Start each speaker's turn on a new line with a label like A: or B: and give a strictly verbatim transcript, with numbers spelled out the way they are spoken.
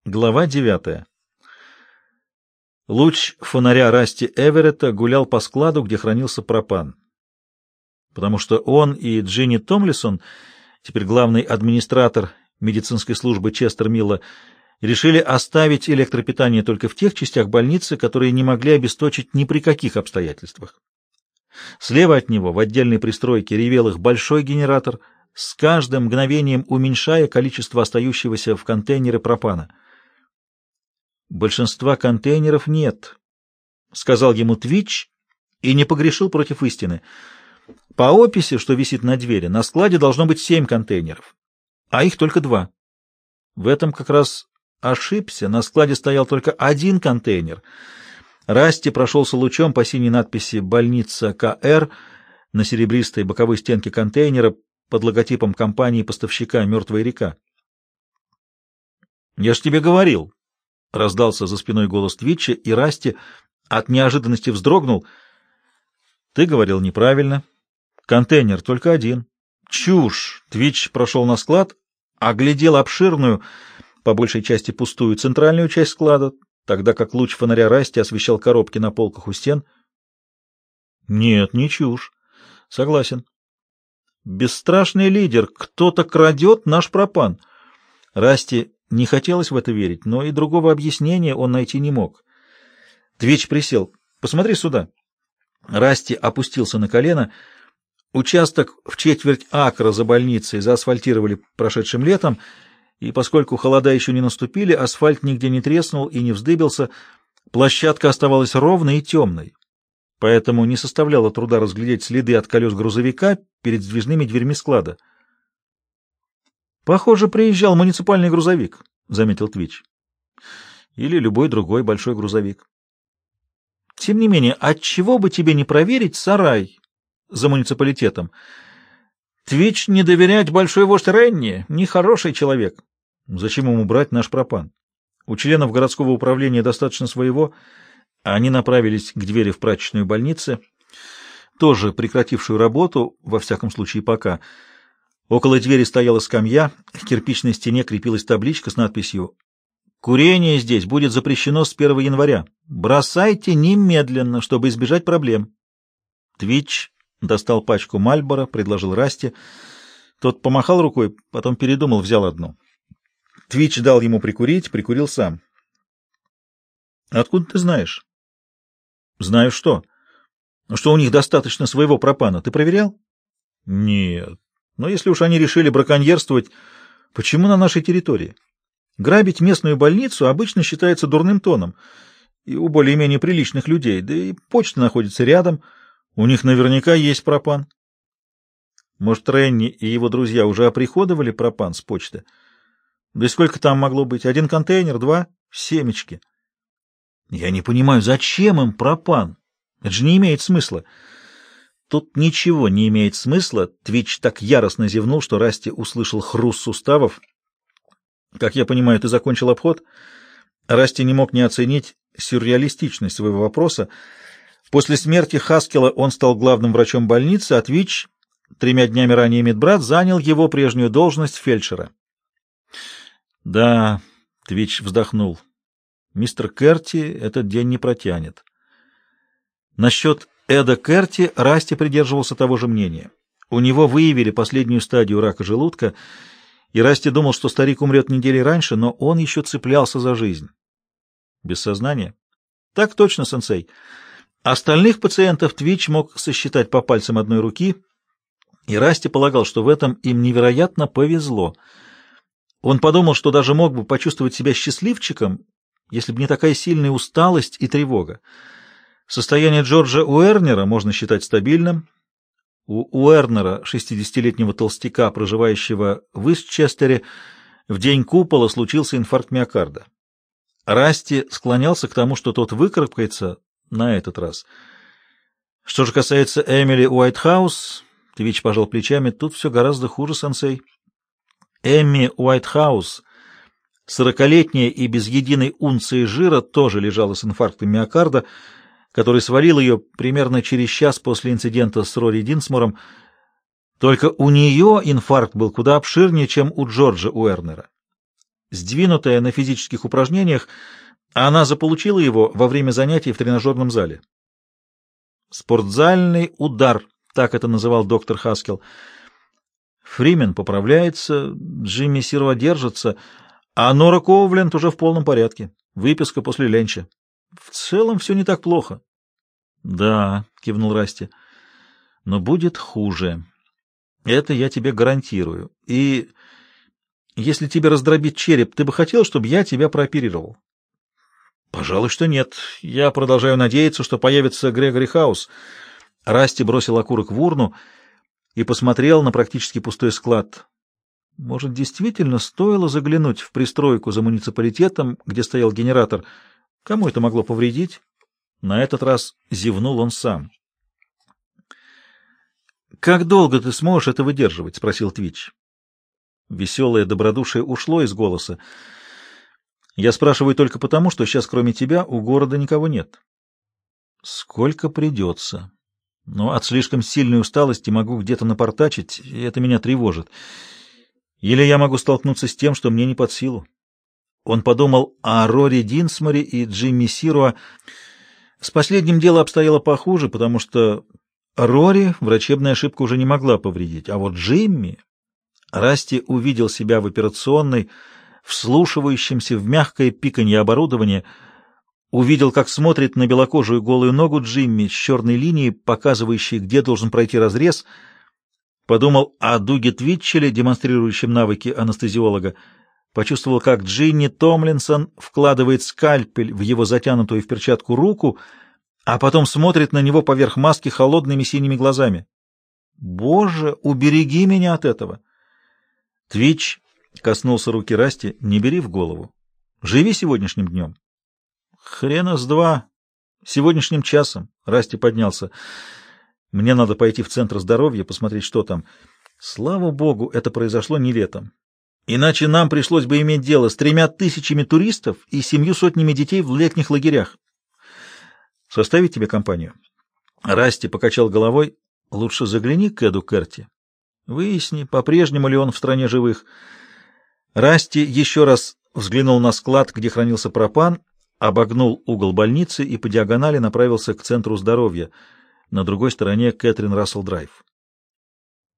A: Глава девятая. Луч фонаря Расти Эверетта гулял по складу, где хранился пропан. Потому что он и Джинни Томлисон, теперь главный администратор медицинской службы Честер Милла, решили оставить электропитание только в тех частях больницы, которые не могли обесточить ни при каких обстоятельствах. Слева от него, в отдельной пристройке, ревел их большой генератор, с каждым мгновением уменьшая количество остающегося в контейнере пропана. «Большинства контейнеров нет», — сказал ему Твич и не погрешил против истины. По описи, что висит на двери, на складе должно быть семь контейнеров, а их только два. В этом как раз ошибся, на складе стоял только один контейнер. Расти прошелся лучом по синей надписи «Больница Ка Эр» на серебристой боковой стенке контейнера под логотипом компании-поставщика «Мертвая река». «Я ж тебе говорил», — раздался за спиной голос Твитча, и Расти от неожиданности вздрогнул. «Ты говорил неправильно. Контейнер только один». «Чушь!» — Твитч прошел на склад, оглядел обширную, по большей части пустую, центральную часть склада, тогда как луч фонаря Расти освещал коробки на полках у стен. «Нет, не чушь. Согласен. Бесстрашный лидер, кто-то крадет наш пропан». Расти не хотелось в это верить, но и другого объяснения он найти не мог. Твич присел. «Посмотри сюда». Расти опустился на колено. Участок в четверть акра за больницей заасфальтировали прошедшим летом, и поскольку холода еще не наступили, асфальт нигде не треснул и не вздыбился, площадка оставалась ровной и темной, поэтому не составляло труда разглядеть следы от колес грузовика перед сдвижными дверьми склада. «Похоже, приезжал муниципальный грузовик», — заметил Твич. «Или любой другой большой грузовик». «Тем не менее, отчего бы тебе не проверить сарай за муниципалитетом? Твич не доверять большой вождь Ренни, нехороший человек. Зачем ему брать наш пропан? У членов городского управления достаточно своего». Они направились к двери в прачечную больницы, тоже прекратившую работу, во всяком случае пока. Около двери стояла скамья, к кирпичной стене крепилась табличка с надписью «Курение здесь будет запрещено с первого января. Бросайте немедленно, чтобы избежать проблем». Твич достал пачку Мальборо, предложил Расти. Тот помахал рукой, потом передумал, взял одну. Твич дал ему прикурить, прикурил сам. «Откуда ты знаешь?» «Знаю что? Что у них достаточно своего пропана. Ты проверял?» «Нет. Но если уж они решили браконьерствовать, почему на нашей территории? Грабить местную больницу обычно считается дурным тоном, и у более-менее приличных людей, да и почта находится рядом, у них наверняка есть пропан». «Может, Ренни и его друзья уже оприходовали пропан с почты? Да и сколько там могло быть? Один контейнер, два? Семечки». «Я не понимаю, зачем им пропан? Это же не имеет смысла». Тут ничего не имеет смысла. Твич так яростно зевнул, что Расти услышал хруст суставов. «Как я понимаю, ты закончил обход?» Расти не мог не оценить сюрреалистичность своего вопроса. После смерти Хаскела он стал главным врачом больницы, а Твич, тремя днями ранее медбрат, занял его прежнюю должность фельдшера. «Да», — Твич вздохнул, — «мистер Керти этот день не протянет». Насчет Эда Керти Расти придерживался того же мнения. У него выявили последнюю стадию рака желудка, и Расти думал, что старик умрет недели раньше, но он еще цеплялся за жизнь. Без сознания? Так точно, сенсей. Остальных пациентов Твич мог сосчитать по пальцам одной руки, и Расти полагал, что в этом им невероятно повезло. Он подумал, что даже мог бы почувствовать себя счастливчиком, если бы не такая сильная усталость и тревога. Состояние Джорджа Уэрнера можно считать стабильным. У Уэрнера, шестидесятилетнего толстяка, проживающего в Истчестере, в день купола случился инфаркт миокарда. Расти склонялся к тому, что тот выкарабкается на этот раз. Что же касается Эмили Уайтхаус, Твич пожал плечами, тут все гораздо хуже, сенсей. Эмми Уайтхаус, сорокалетняя и без единой унции жира, тоже лежала с инфарктом миокарда, который свалил ее примерно через час после инцидента с Рори Динсмором. Только у нее инфаркт был куда обширнее, чем у Джорджа Уэрнера. сдвинутое на физических упражнениях, а она заполучила его во время занятий в тренажерном зале. «Спортзальный удар», так это называл доктор Хаскell. Фримен поправляется, Джимми Сируа держится, а Нора Коувленд уже в полном порядке. Выписка после ленча. В целом все не так плохо. — Да, — кивнул Расти, — но будет хуже. Это я тебе гарантирую. И если тебе раздробить череп, ты бы хотел, чтобы я тебя прооперировал? — Пожалуй, что нет. Я продолжаю надеяться, что появится Грегори Хаус. Расти бросил окурок в урну и посмотрел на практически пустой склад. Может, действительно стоило заглянуть в пристройку за муниципалитетом, где стоял генератор? Кому это могло повредить? На этот раз зевнул он сам. «Как долго ты сможешь это выдерживать?» — спросил Твич. Веселое добродушие ушло из голоса. «Я спрашиваю только потому, что сейчас кроме тебя у города никого нет». «Сколько придется. Но от слишком сильной усталости могу где-то напортачить, и это меня тревожит. Или я могу столкнуться с тем, что мне не под силу». Он подумал о Рори Динсморе и Джимми Сируа. С последним дело обстояло похуже, потому что Рори врачебная ошибка уже не могла повредить, а вот Джимми... Расти увидел себя в операционной, вслушивающемся в мягкое пиканье оборудования, увидел, как смотрит на белокожую голую ногу Джимми с черной линией, показывающей, где должен пройти разрез, подумал о Дуге Твитчеле, демонстрирующем навыки анестезиолога, почувствовал, как Джинни Томлинсон вкладывает скальпель в его затянутую в перчатку руку, а потом смотрит на него поверх маски холодными синими глазами. «Боже, убереги меня от этого!» Твич коснулся руки Расти. «Не бери в голову. Живи сегодняшним днем». «Хрена с два. Сегодняшним часом». Расти поднялся. «Мне надо пойти в Центр здоровья, посмотреть, что там. Слава богу, это произошло не летом. Иначе нам пришлось бы иметь дело с тремя тысячами туристов и семью сотнями детей в летних лагерях. Составить тебе компанию?» Расти покачал головой. «Лучше загляни к Эду Керти. Выясни, по-прежнему ли он в стране живых». Расти еще раз взглянул на склад, где хранился пропан, обогнул угол больницы и по диагонали направился к Центру здоровья, на другой стороне Кэтрин Рассел Драйв.